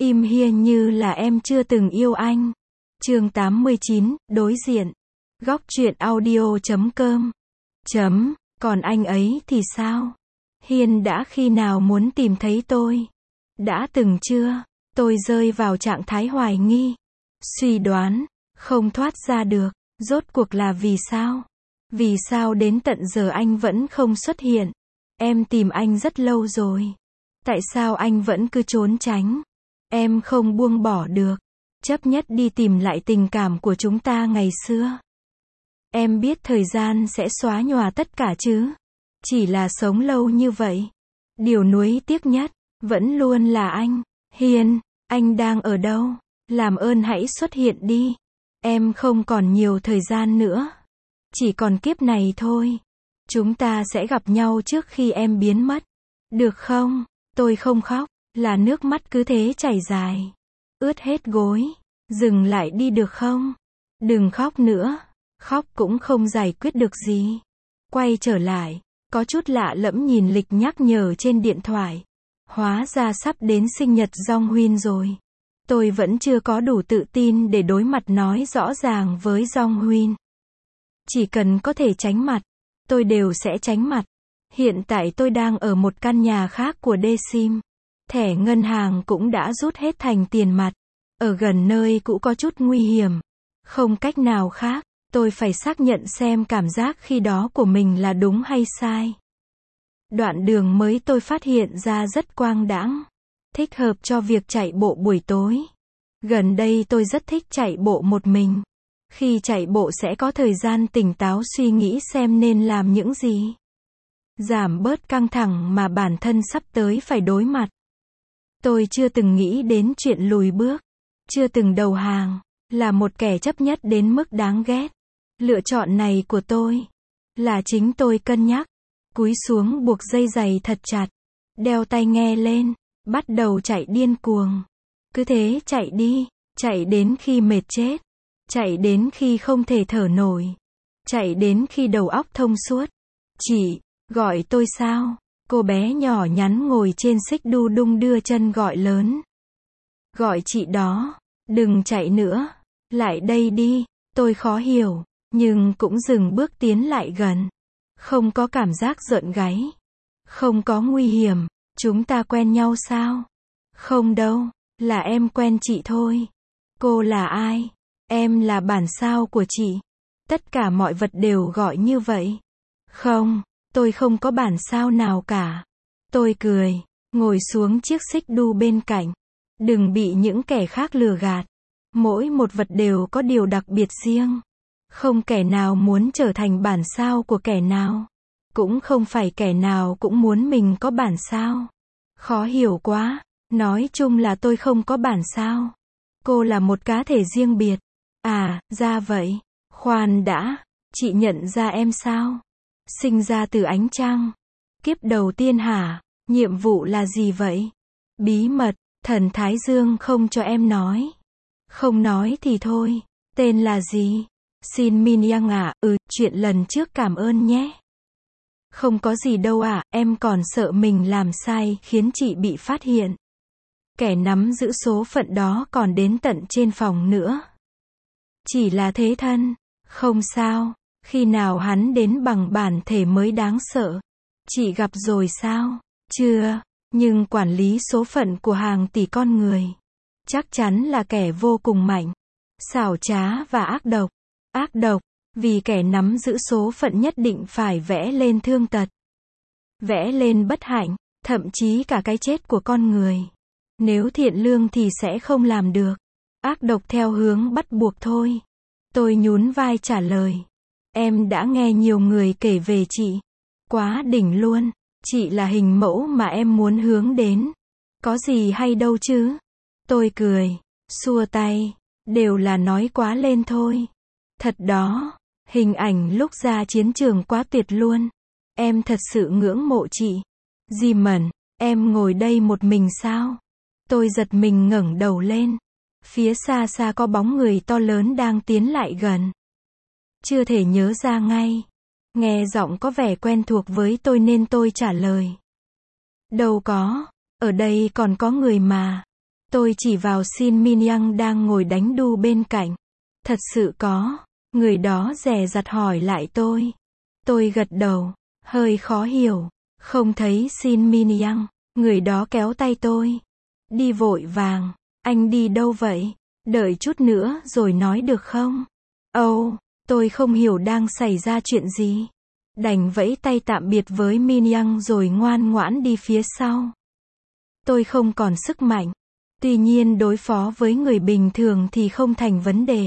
Im hiên như là em chưa từng yêu anh. Chương 89, đối diện. Góc truyện audio.com. Còn anh ấy thì sao? Hiên đã khi nào muốn tìm thấy tôi? Đã từng chưa? Tôi rơi vào trạng thái hoài nghi, suy đoán, không thoát ra được. Rốt cuộc là vì sao? Vì sao đến tận giờ anh vẫn không xuất hiện? Em tìm anh rất lâu rồi. Tại sao anh vẫn cứ trốn tránh? Em không buông bỏ được. Chấp nhất đi tìm lại tình cảm của chúng ta ngày xưa. Em biết thời gian sẽ xóa nhòa tất cả chứ. Chỉ là sống lâu như vậy. Điều nuối tiếc nhất, vẫn luôn là anh. Hiên, anh đang ở đâu? Làm ơn hãy xuất hiện đi. Em không còn nhiều thời gian nữa. Chỉ còn kiếp này thôi. Chúng ta sẽ gặp nhau trước khi em biến mất. Được không? Tôi không khóc, là nước mắt cứ thế chảy dài. Ướt hết gối. Dừng lại đi được không? Đừng khóc nữa. Khóc cũng không giải quyết được gì. Quay trở lại, có chút lạ lẫm nhìn lịch nhắc nhở trên điện thoại. Hóa ra sắp đến sinh nhật Jong Huyên rồi. Tôi vẫn chưa có đủ tự tin để đối mặt nói rõ ràng với Jong Huyên. Chỉ cần có thể tránh mặt, tôi đều sẽ tránh mặt. Hiện tại tôi đang ở một căn nhà khác của Dsim. Thẻ ngân hàng cũng đã rút hết thành tiền mặt. Ở gần nơi cũ có chút nguy hiểm. Không cách nào khác, tôi phải xác nhận xem cảm giác khi đó của mình là đúng hay sai. Đoạn đường mới tôi phát hiện ra rất quang đãng. Thích hợp cho việc chạy bộ buổi tối. Gần đây tôi rất thích chạy bộ một mình. Khi chạy bộ sẽ có thời gian tỉnh táo suy nghĩ xem nên làm những gì. Giảm bớt căng thẳng mà bản thân sắp tới phải đối mặt. Tôi chưa từng nghĩ đến chuyện lùi bước. Chưa từng đầu hàng. Là một kẻ chấp nhất đến mức đáng ghét. Lựa chọn này của tôi. Là chính tôi cân nhắc. Cúi xuống buộc dây giày thật chặt. Đeo tai nghe lên. Bắt đầu chạy điên cuồng. Cứ thế chạy đi. Chạy đến khi mệt chết. Chạy đến khi không thể thở nổi. Chạy đến khi đầu óc thông suốt. Chị, gọi tôi sao? Cô bé nhỏ nhắn ngồi trên xích đu đung đưa chân gọi lớn. Gọi chị đó. Đừng chạy nữa. Lại đây đi. Tôi khó hiểu. Nhưng cũng dừng bước tiến lại gần. Không có cảm giác rợn gáy. Không có nguy hiểm. Chúng ta quen nhau sao? Không đâu. Là em quen chị thôi. Cô là ai? Em là bản sao của chị. Tất cả mọi vật đều gọi như vậy. Không, tôi không có bản sao nào cả. Tôi cười. Ngồi xuống chiếc xích đu bên cạnh. Đừng bị những kẻ khác lừa gạt. Mỗi một vật đều có điều đặc biệt riêng. Không kẻ nào muốn trở thành bản sao của kẻ nào. Cũng không phải kẻ nào cũng muốn mình có bản sao. Khó hiểu quá. Nói chung là tôi không có bản sao. Cô là một cá thể riêng biệt. À, ra vậy. Khoan đã. Chị nhận ra em sao? Sinh ra từ ánh trăng. Kiếp đầu tiên hả? Nhiệm vụ là gì vậy? Bí mật. Thần Thái Dương không cho em nói. Không nói thì thôi. Tên là gì? Xin Min Yang à, chuyện lần trước cảm ơn nhé. Không có gì đâu ạ, em còn sợ mình làm sai khiến chị bị phát hiện. Kẻ nắm giữ số phận đó còn đến tận trên phòng nữa. Chỉ là thế thân. Không sao. Khi nào hắn đến bằng bản thể mới đáng sợ. Chị gặp rồi sao? Chưa. Nhưng quản lý số phận của hàng tỷ con người. Chắc chắn là kẻ vô cùng mạnh. Xảo trá và ác độc. Ác độc. Vì kẻ nắm giữ số phận nhất định phải vẽ lên thương tật. Vẽ lên bất hạnh. Thậm chí cả cái chết của con người. Nếu thiện lương thì sẽ không làm được. Ác độc theo hướng bắt buộc thôi. Tôi nhún vai trả lời. Em đã nghe nhiều người kể về chị. Quá đỉnh luôn. Chị là hình mẫu mà em muốn hướng đến. Có gì hay đâu chứ. Tôi cười. Xua tay. Đều là nói quá lên thôi. Thật đó. Hình ảnh lúc ra chiến trường quá tuyệt luôn. Em thật sự ngưỡng mộ chị. Jimon, em ngồi đây một mình sao? Tôi giật mình ngẩng đầu lên. Phía xa xa có bóng người to lớn đang tiến lại gần. Chưa thể nhớ ra ngay. Nghe giọng có vẻ quen thuộc với tôi nên tôi trả lời. Đâu có. Ở đây còn có người mà. Tôi chỉ vào Shin Min Young đang ngồi đánh đu bên cạnh. Thật sự có. Người đó dè dặt hỏi lại tôi. Tôi gật đầu, hơi khó hiểu. Không thấy Shin Min Young. Người đó kéo tay tôi. Đi vội vàng. Anh đi đâu vậy? Đợi chút nữa rồi nói được không? Âu, tôi không hiểu đang xảy ra chuyện gì. Đành vẫy tay tạm biệt với Min Young rồi ngoan ngoãn đi phía sau. Tôi không còn sức mạnh. Tuy nhiên đối phó với người bình thường thì không thành vấn đề.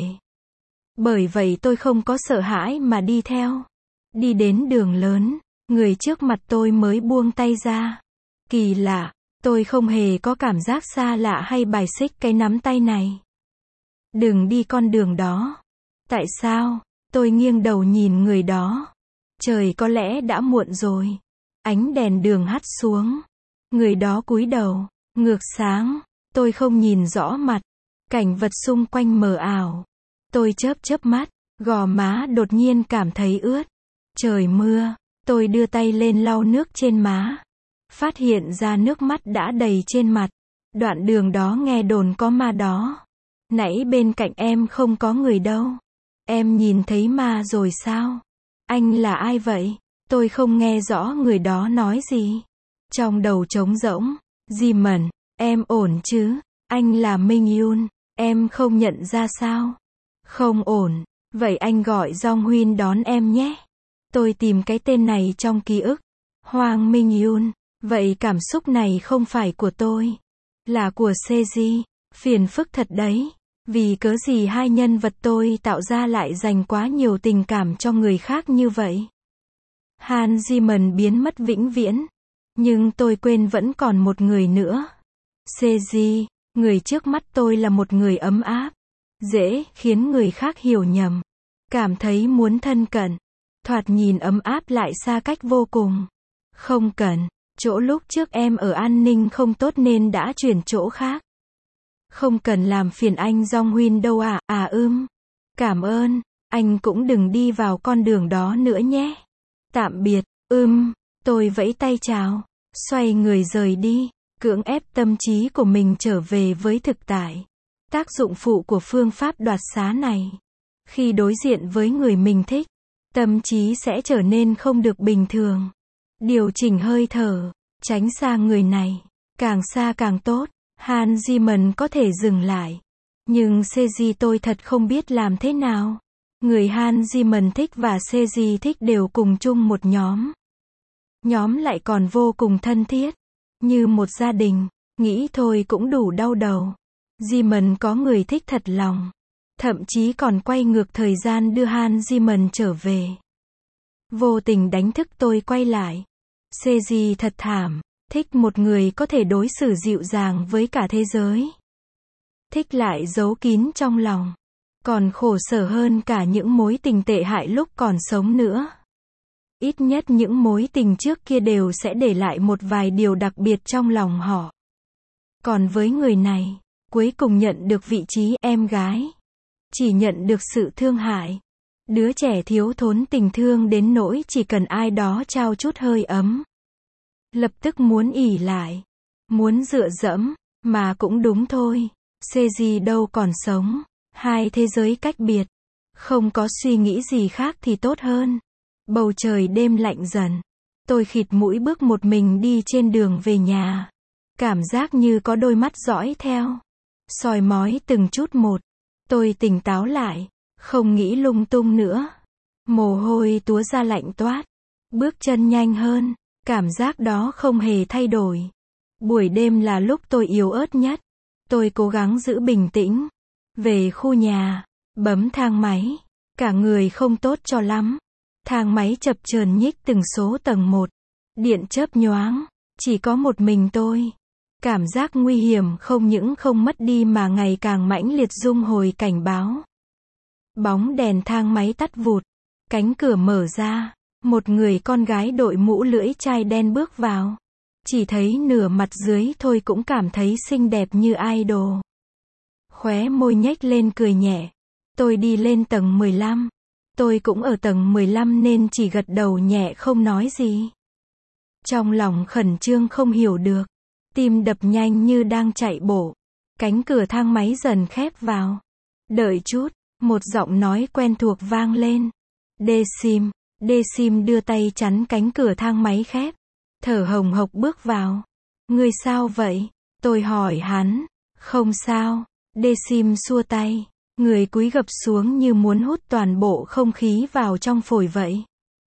Bởi vậy tôi không có sợ hãi mà đi theo. Đi đến đường lớn, người trước mặt tôi mới buông tay ra. Kỳ lạ, tôi không hề có cảm giác xa lạ hay bài xích cái nắm tay này. Đừng đi con đường đó. Tại sao? Tôi nghiêng đầu nhìn người đó. Trời có lẽ đã muộn rồi. Ánh đèn đường hắt xuống. Người đó cúi đầu, ngược sáng. Tôi không nhìn rõ mặt. Cảnh vật xung quanh mờ ảo. Tôi chớp chớp mắt, gò má đột nhiên cảm thấy ướt. Trời mưa, tôi đưa tay lên lau nước trên má. Phát hiện ra nước mắt đã đầy trên mặt. Đoạn đường đó nghe đồn có ma đó. Nãy bên cạnh em không có người đâu. Em nhìn thấy ma rồi sao? Anh là ai vậy? Tôi không nghe rõ người đó nói gì. Trong đầu trống rỗng. Jimin, em ổn chứ? Anh là Minh Yoon. Em không nhận ra sao? Không ổn. Vậy anh gọi Jong Huynh đón em nhé. Tôi tìm cái tên này trong ký ức. Hwang Minh Yoon. Vậy cảm xúc này không phải của tôi. Là của Seji. Phiền phức thật đấy. Vì cớ gì hai nhân vật tôi tạo ra lại dành quá nhiều tình cảm cho người khác như vậy? Han Jimin biến mất vĩnh viễn. Nhưng tôi quên vẫn còn một người nữa. Seji, người trước mắt tôi là một người ấm áp. Dễ khiến người khác hiểu nhầm. Cảm thấy muốn thân cận. Thoạt nhìn ấm áp lại xa cách vô cùng. Không cần. Chỗ lúc trước em ở an ninh không tốt nên đã chuyển chỗ khác. Không cần làm phiền anh Jong Huynh đâu à, Cảm ơn, anh cũng đừng đi vào con đường đó nữa nhé. Tạm biệt, tôi vẫy tay chào, xoay người rời đi, cưỡng ép tâm trí của mình trở về với thực tại. Tác dụng phụ của phương pháp đoạt xá này. Khi đối diện với người mình thích, tâm trí sẽ trở nên không được bình thường. Điều chỉnh hơi thở, tránh xa người này, càng xa càng tốt. Han Jimin có thể dừng lại. Nhưng Seji tôi thật không biết làm thế nào. Người Han Jimin thích và Seji thích đều cùng chung một nhóm. Nhóm lại còn vô cùng thân thiết. Như một gia đình. Nghĩ thôi cũng đủ đau đầu. Jimin có người thích thật lòng. Thậm chí còn quay ngược thời gian đưa Han Jimin trở về. Vô tình đánh thức tôi quay lại. Seji thật thảm. Thích một người có thể đối xử dịu dàng với cả thế giới. Thích lại giấu kín trong lòng. Còn khổ sở hơn cả những mối tình tệ hại lúc còn sống nữa. Ít nhất những mối tình trước kia đều sẽ để lại một vài điều đặc biệt trong lòng họ. Còn với người này, cuối cùng nhận được vị trí em gái. Chỉ nhận được sự thương hại. Đứa trẻ thiếu thốn tình thương đến nỗi chỉ cần ai đó trao chút hơi ấm. Lập tức muốn ỷ lại. Muốn dựa dẫm. Mà cũng đúng thôi. Seji đâu còn sống. Hai thế giới cách biệt. Không có suy nghĩ gì khác thì tốt hơn. Bầu trời đêm lạnh dần. Tôi khịt mũi bước một mình đi trên đường về nhà. Cảm giác như có đôi mắt dõi theo. Soi mói từng chút một. Tôi tỉnh táo lại. Không nghĩ lung tung nữa. Mồ hôi túa ra lạnh toát. Bước chân nhanh hơn. Cảm giác đó không hề thay đổi. Buổi đêm là lúc tôi yếu ớt nhất. Tôi cố gắng giữ bình tĩnh. Về khu nhà. Bấm thang máy. Cả người không tốt cho lắm. Thang máy chập chờn nhích từng số tầng một. Điện chớp nhoáng. Chỉ có một mình tôi. Cảm giác nguy hiểm không những không mất đi mà ngày càng mãnh liệt rung hồi cảnh báo. Bóng đèn thang máy tắt vụt. Cánh cửa mở ra. Một người con gái đội mũ lưỡi chai đen bước vào. Chỉ thấy nửa mặt dưới thôi cũng cảm thấy xinh đẹp như idol. Khóe môi nhếch lên cười nhẹ. Tôi đi lên tầng 15. Tôi cũng ở tầng 15 nên chỉ gật đầu nhẹ không nói gì. Trong lòng khẩn trương không hiểu được. Tim đập nhanh như đang chạy bộ. Cánh cửa thang máy dần khép vào. Đợi chút, một giọng nói quen thuộc vang lên. Daesim. Daesim đưa tay chắn cánh cửa thang máy khép. Thở hồng hộc bước vào. Ngươi sao vậy? Tôi hỏi hắn. Không sao. Daesim xua tay. Người cúi gập xuống như muốn hút toàn bộ không khí vào trong phổi vậy.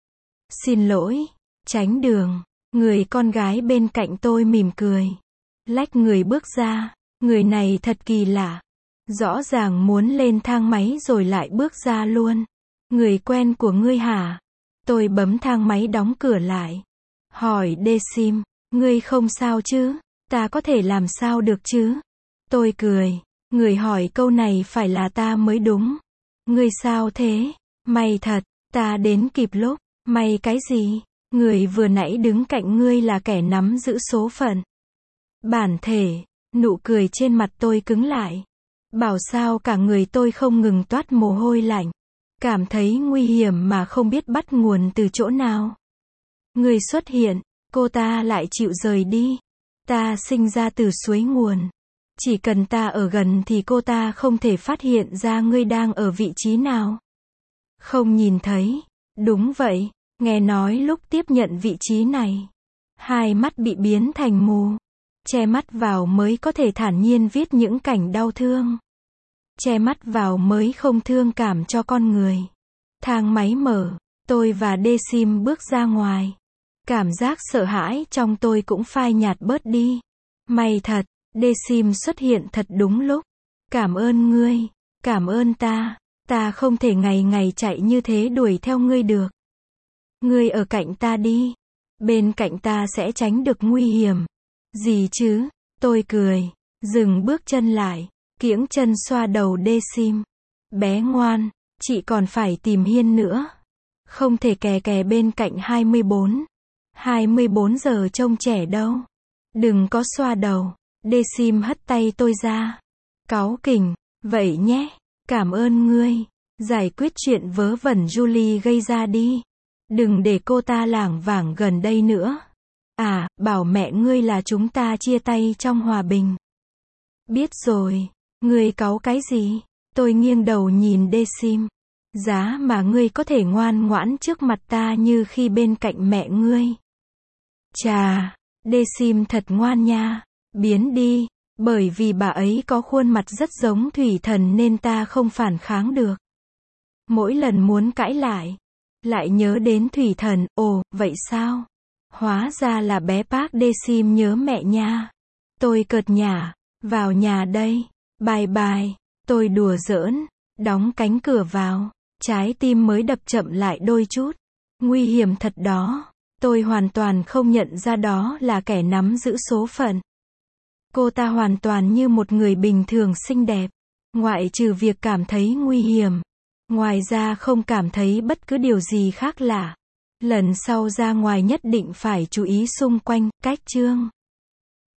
Xin lỗi. Tránh đường. Người con gái bên cạnh tôi mỉm cười. Lách người bước ra. Người này thật kỳ lạ. Rõ ràng muốn lên thang máy rồi lại bước ra luôn. Người quen của ngươi hả? Tôi bấm thang máy đóng cửa lại. Hỏi Daesim, ngươi không sao chứ? Ta có thể làm sao được chứ? Tôi cười. Người hỏi câu này phải là ta mới đúng. Ngươi sao thế? May thật, ta đến kịp lúc. May cái gì? Người vừa nãy đứng cạnh ngươi là kẻ nắm giữ số phận. Bản thể, nụ cười trên mặt tôi cứng lại. Bảo sao cả người tôi không ngừng toát mồ hôi lạnh. Cảm thấy nguy hiểm mà không biết bắt nguồn từ chỗ nào. Người xuất hiện, cô ta lại chịu rời đi. Ta sinh ra từ suối nguồn. Chỉ cần ta ở gần thì cô ta không thể phát hiện ra ngươi đang ở vị trí nào. Không nhìn thấy. Đúng vậy, nghe nói lúc tiếp nhận vị trí này, hai mắt bị biến thành mù. Che mắt vào mới có thể thản nhiên viết những cảnh đau thương. Che mắt vào mới không thương cảm cho con người. Thang máy mở, tôi và Daesim bước ra ngoài. Cảm giác sợ hãi trong tôi cũng phai nhạt bớt đi. May thật, Daesim xuất hiện thật đúng lúc. Cảm ơn ngươi, cảm ơn ta. Ta không thể ngày ngày chạy như thế đuổi theo ngươi được. Ngươi ở cạnh ta đi. Bên cạnh ta sẽ tránh được nguy hiểm. Gì chứ? Tôi cười. Dừng bước chân lại. Kiễng chân xoa đầu Daesim. Bé ngoan, chị còn phải tìm Hiên nữa. Không thể kè kè bên cạnh 24. 24 giờ trông trẻ đâu. Đừng có xoa đầu. Daesim hất tay tôi ra. Cáu kỉnh. Vậy nhé. Cảm ơn ngươi. Giải quyết chuyện vớ vẩn Julie gây ra đi. Đừng để cô ta lảng vảng gần đây nữa. À, bảo mẹ ngươi là chúng ta chia tay trong hòa bình. Biết rồi. Ngươi cáu cái gì? Tôi nghiêng đầu nhìn Daesim. Giá mà ngươi có thể ngoan ngoãn trước mặt ta như khi bên cạnh mẹ ngươi. Chà, Daesim thật ngoan nha. Biến đi. Bởi vì bà ấy có khuôn mặt rất giống thủy thần nên ta không phản kháng được. Mỗi lần muốn cãi lại nhớ đến thủy thần. Ồ, vậy sao? Hóa ra là bé Park Daesim nhớ mẹ nha. Tôi cợt nhả. Vào nhà đây. Bye bye. Tôi đùa giỡn. Đóng cánh cửa vào. Trái tim mới đập chậm lại đôi chút. Nguy hiểm thật đó. Tôi hoàn toàn không nhận ra đó là kẻ nắm giữ số phận. Cô ta hoàn toàn như một người bình thường xinh đẹp. Ngoại trừ việc cảm thấy nguy hiểm. Ngoài ra không cảm thấy bất cứ điều gì khác lạ. Lần sau ra ngoài nhất định phải chú ý xung quanh. Cách chương